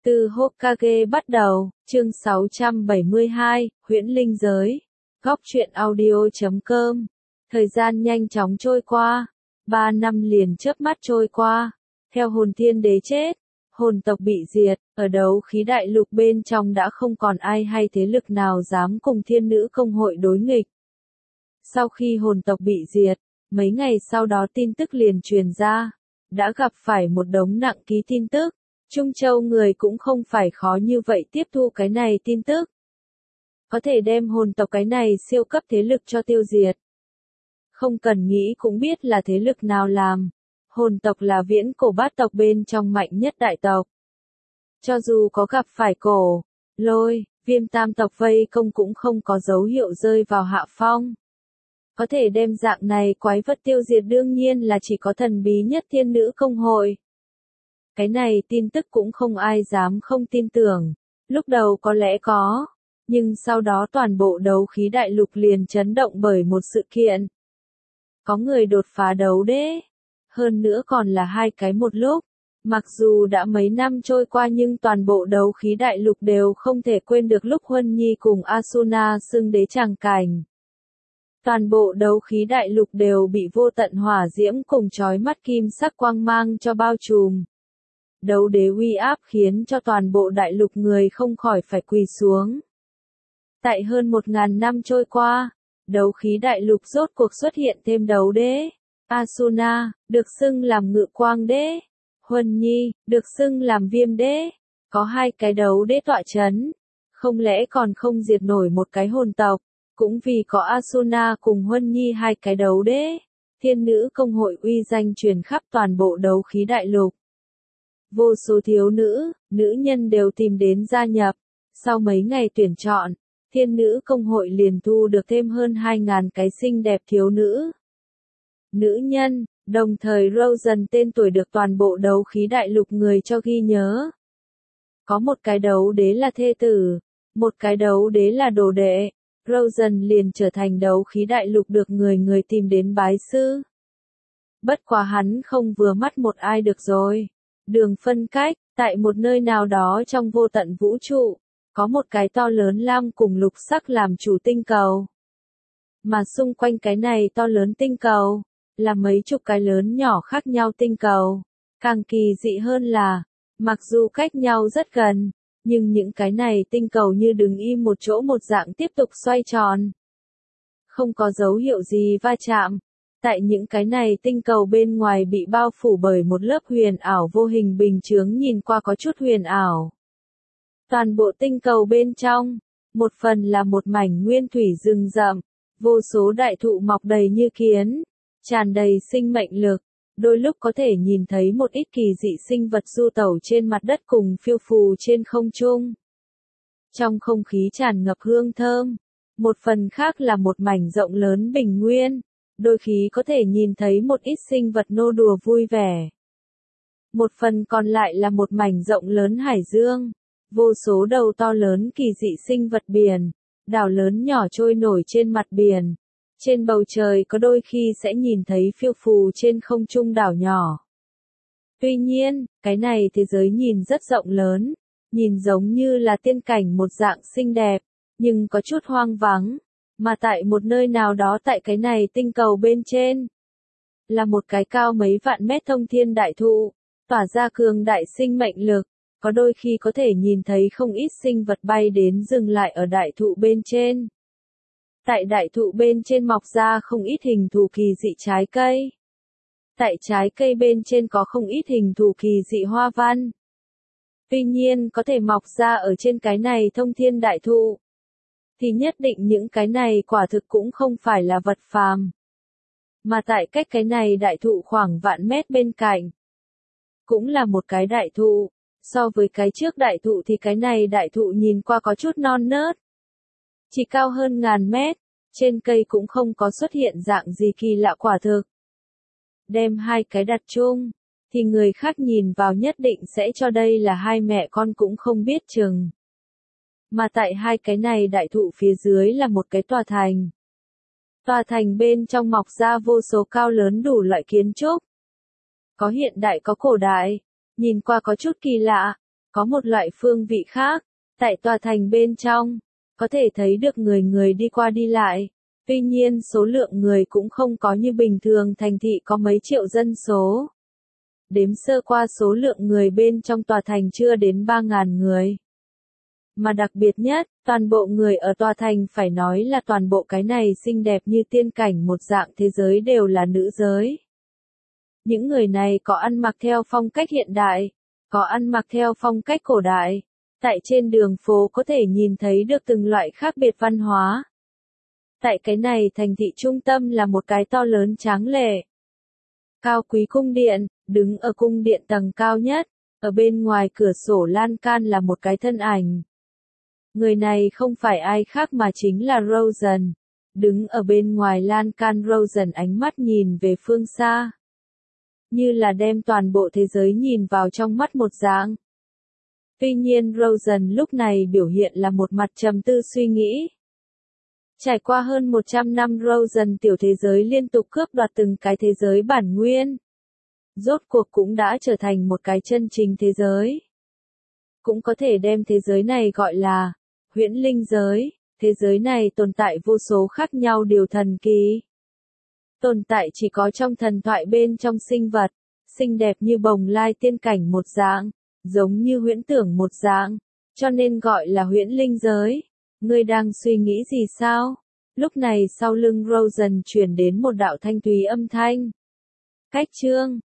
Từ Hokage bắt đầu, chương 672, huyễn linh giới. Góc truyện audio.com. Thời gian nhanh chóng trôi qua. 3 năm liền chớp mắt trôi qua. Theo hồn thiên đế chết, hồn tộc bị diệt, ở đấu khí đại lục bên trong đã không còn ai hay thế lực nào dám cùng thiên nữ công hội đối nghịch. Sau khi hồn tộc bị diệt, mấy ngày sau đó tin tức liền truyền ra. Đã gặp phải một đống nặng ký tin tức. Trung Châu người cũng không phải khó như vậy tiếp thu cái này tin tức. Có thể đem hồn tộc cái này siêu cấp thế lực cho tiêu diệt. Không cần nghĩ cũng biết là thế lực nào làm. Hồn tộc là viễn cổ bát tộc bên trong mạnh nhất đại tộc. Cho dù có gặp phải cổ, lôi, viêm tam tộc vây công cũng không có dấu hiệu rơi vào hạ phong. Có thể đem dạng này quái vật tiêu diệt đương nhiên là chỉ có thần bí nhất thiên nữ công hội. Cái này tin tức cũng không ai dám không tin tưởng. Lúc đầu có lẽ có, nhưng sau đó toàn bộ đấu khí đại lục liền chấn động bởi một sự kiện. Có người đột phá đấu đế. Hơn nữa còn là hai cái một lúc. Mặc dù đã mấy năm trôi qua nhưng toàn bộ đấu khí đại lục đều không thể quên được lúc Huân Nhi cùng Asuna xưng đế tràng cảnh. Toàn bộ đấu khí đại lục đều bị vô tận hỏa diễm cùng chói mắt kim sắc quang mang cho bao trùm. Đấu đế uy áp khiến cho toàn bộ đại lục người không khỏi phải quỳ xuống. Tại hơn 1000 năm trôi qua, đấu khí đại lục rốt cuộc xuất hiện thêm đấu đế. Asuna, được xưng làm ngự quang đế. Huân Nhi, được xưng làm viêm đế. Có hai cái đấu đế tọa chấn. Không lẽ còn không diệt nổi một cái hồn tộc. Cũng vì có Asuna cùng Huân Nhi hai cái đấu đế. Thiên nữ công hội uy danh truyền khắp toàn bộ đấu khí đại lục. Vô số thiếu nữ, nữ nhân đều tìm đến gia nhập. Sau mấy ngày tuyển chọn, thiên nữ công hội liền thu được thêm hơn 2000 cái xinh đẹp thiếu nữ. Nữ nhân, đồng thời Rosen tên tuổi được toàn bộ đấu khí đại lục người cho ghi nhớ. Có một cái đấu đế là thê tử, một cái đấu đế là đồ đệ. Rosen liền trở thành đấu khí đại lục được người tìm đến bái sư. Bất quá hắn không vừa mắt một ai được rồi. Đường phân cách, tại một nơi nào đó trong vô tận vũ trụ, có một cái to lớn lam cùng lục sắc làm chủ tinh cầu. Mà xung quanh cái này to lớn tinh cầu, là mấy chục cái lớn nhỏ khác nhau tinh cầu. Càng kỳ dị hơn là, mặc dù cách nhau rất gần, nhưng những cái này tinh cầu như đứng im một chỗ một dạng tiếp tục xoay tròn. Không có dấu hiệu gì va chạm. Tại những cái này tinh cầu bên ngoài bị bao phủ bởi một lớp huyền ảo vô hình bình chướng nhìn qua có chút huyền ảo. Toàn bộ tinh cầu bên trong, một phần là một mảnh nguyên thủy rừng rậm, vô số đại thụ mọc đầy như kiến, tràn đầy sinh mệnh lực, đôi lúc có thể nhìn thấy một ít kỳ dị sinh vật du tẩu trên mặt đất cùng phiêu phù trên không trung. Trong không khí tràn ngập hương thơm, một phần khác là một mảnh rộng lớn bình nguyên. Đôi khi có thể nhìn thấy một ít sinh vật nô đùa vui vẻ. Một phần còn lại là một mảnh rộng lớn hải dương. Vô số đầu to lớn kỳ dị sinh vật biển. Đảo lớn nhỏ trôi nổi trên mặt biển. Trên bầu trời có đôi khi sẽ nhìn thấy phiêu phù trên không trung đảo nhỏ. Tuy nhiên, cái này thế giới nhìn rất rộng lớn. Nhìn giống như là tiên cảnh một dạng xinh đẹp. Nhưng có chút hoang vắng. Mà tại một nơi nào đó tại cái này tinh cầu bên trên, là một cái cao mấy vạn mét thông thiên đại thụ, tỏa ra cường đại sinh mệnh lực, có đôi khi có thể nhìn thấy không ít sinh vật bay đến dừng lại ở đại thụ bên trên. Tại đại thụ bên trên mọc ra không ít hình thù kỳ dị trái cây. Tại trái cây bên trên có không ít hình thù kỳ dị hoa văn. Tuy nhiên có thể mọc ra ở trên cái này thông thiên đại thụ. Thì nhất định những cái này quả thực cũng không phải là vật phàm. Mà tại cách cái này đại thụ khoảng vạn mét bên cạnh. Cũng là một cái đại thụ. So với cái trước đại thụ thì cái này đại thụ nhìn qua có chút non nớt. Chỉ cao hơn 1000 mét. Trên cây cũng không có xuất hiện dạng gì kỳ lạ quả thực. Đem hai cái đặt chung. Thì người khác nhìn vào nhất định sẽ cho đây là hai mẹ con cũng không biết chừng. Mà tại hai cái này đại thụ phía dưới là một cái tòa thành. Tòa thành bên trong mọc ra vô số cao lớn đủ loại kiến trúc. Có hiện đại có cổ đại, nhìn qua có chút kỳ lạ, Có một loại phương vị khác, tại tòa thành bên trong, có thể thấy được người đi qua đi lại. Tuy nhiên số lượng người cũng không có như bình thường thành thị có mấy triệu dân số. Đếm sơ qua số lượng người bên trong tòa thành chưa đến 3.000 người. Mà đặc biệt nhất, toàn bộ người ở tòa thành phải nói là toàn bộ cái này xinh đẹp như tiên cảnh một dạng thế giới đều là nữ giới. Những người này có ăn mặc theo phong cách hiện đại, có ăn mặc theo phong cách cổ đại. Tại trên đường phố có thể nhìn thấy được từng loại khác biệt văn hóa. Tại cái này thành thị trung tâm là một cái to lớn tráng lệ. Cao quý cung điện, đứng ở cung điện tầng cao nhất, ở bên ngoài cửa sổ lan can là một cái thân ảnh. Người này không phải ai khác mà chính là Rosen. Đứng ở bên ngoài lan can Rosen ánh mắt nhìn về phương xa. Như là đem toàn bộ thế giới nhìn vào trong mắt một dạng. Tuy nhiên Rosen lúc này biểu hiện là một mặt trầm tư suy nghĩ. Trải qua hơn 100 năm Rosen tiểu thế giới liên tục cướp đoạt từng cái thế giới bản nguyên. Rốt cuộc cũng đã trở thành một cái chân chính thế giới. Cũng có thể đem thế giới này gọi là huyễn linh giới. Thế giới này tồn tại vô số khác nhau điều thần kỳ. Tồn tại chỉ có trong thần thoại bên trong sinh vật, xinh đẹp như bồng lai tiên cảnh một dạng, giống như huyễn tưởng một dạng, cho nên gọi là huyễn linh giới. Ngươi đang suy nghĩ gì sao? Lúc này sau lưng Rosen truyền đến một đạo thanh thúy âm thanh. Cách chương